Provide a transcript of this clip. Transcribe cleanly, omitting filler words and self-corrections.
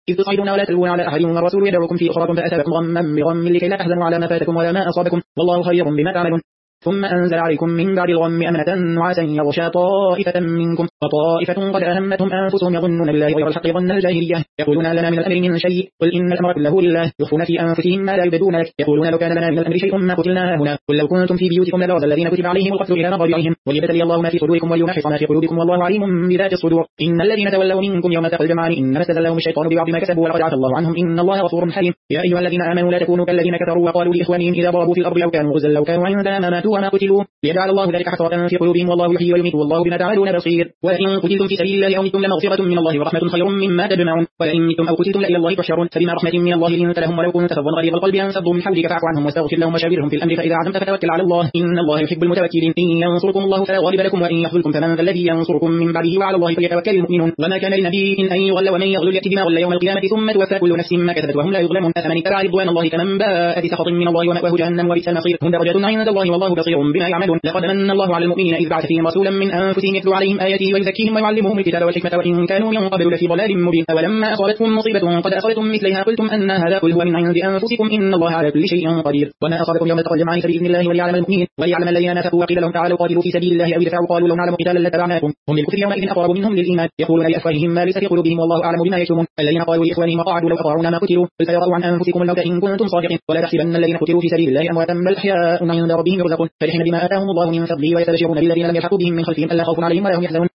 إذ تصعدون ولا تلوون على أحد والرسول يدعوكم في أخراكم فأثابكم غما بغم لكي لا تحزنوا على ما فاتكم ولا ما أصابكم والله خبير بما تعملون. ثم أنزل عليكم من بعد الغم أمنة نعاسا يغشى طائفة منكم وطائفة قد أهمتهم أنفسهم يظنون بالله غير الحق ظن الجاهلية يقولون لنا من الأمر من شيء قل إن الأمر كله لله يخفون في أنفسهم ما لا يبدون لك يقولون لو كان لنا من الأمر شيء ما قتلنا هنا قل لو كنتم في بيوتكم لبرز الذين كتب عليهم القتل إلى مضاجعهم وليبتلي الله ما في صدوركم وليمحص ما في قلوبكم والله عليم بذات الصدور. إن الذين تولوا منكم يوم التقى الجمعان إنما استزلهم الشيطان ببعض ما كسبوا ولقد عفا الله عنهم إن الله غفور حليم. يا أيها الذين آمنوا لا تكونوا كالذين كفروا وقالوا لإخوانهم إذا ضربوا في الأرض أو كانوا غزا لو كانوا عندنا ما ماتوا وما قتلوا ليجعل الله ذلك حسرة في قلوبهم والله يحيي ويميت والله بما تعملون بصير. وإن قتلتم في سبيل الله أو متم لمغفرة من الله ورحمة خير مما تجمعون وإن متم أو قتلتم لإلى الله تحشرون فبما رحمة من الله لنت لهم ولو كنت فظا غليظ القلب أنفضوا من حولك فاعف عنهم واستغفر لهم وشاورهم في الأمر فإذا عزمت فتوكل على الله إن الله يحب المتوكلين. إن ينصركم الله فلا غالب لكم وإن يخذلكم فمن ذا الذي ينصركم من بعده وعلى الله فليتوكل المؤمنون. وما كان لنبي أن يغل ومن يغل يأتي بما غل يوم القيامة ثم توفى كل نفس ما كسبت وهم لا يظلمون. أفمن اتبع رضوان الله كمن باء بسخط من الله ومأواه جهنم وبئس المصير. هم درجات عند الله والله بصير بما يعملون. لقد من الله على المؤمنين إذ بعث فيهم رسولا من أنفسهم يتلو عليهم آياته ويزكيهم ويعلمهم الكتاب والحكمة وإن كانوا من قبل لفي ضلال مبين. أولما أصابتكم مصيبة قد أصبتم مثلها قلتم أن هذا قل هو من عند أنفسكم إن الله على كل شيء قدير. وما أصابكم يوم التقى الجمعان فبإذن الله وليعلم المؤمنين وليعلم الذين نافقوا وقيل لهم تعالوا قاتلوا في سبيل الله أو ادفعوا قالوا لو نعلم قتالا لاتبعناكم هم للكفر يومئذ أقرب منهم للإيمان يقولون لأفواههم ما ليس في قلوبهم والله أعلم بما يكتمون. الذين قالوا لإخوانهم وقعدوا لو أطاعونا ما قتلوا قل فيروا عن أنفسكم الموت إن كنتم صادقين ولا تحسبن الذين قتلوا في سبيل الله أمواتا بل أحياء عند ربهم يرزقون فرحين بما آتاهم الله من فضله ويستبشرون بالذين لم يلحقوا بهم من خلفهم ألا خوف عليهم ولا هم يحزنون.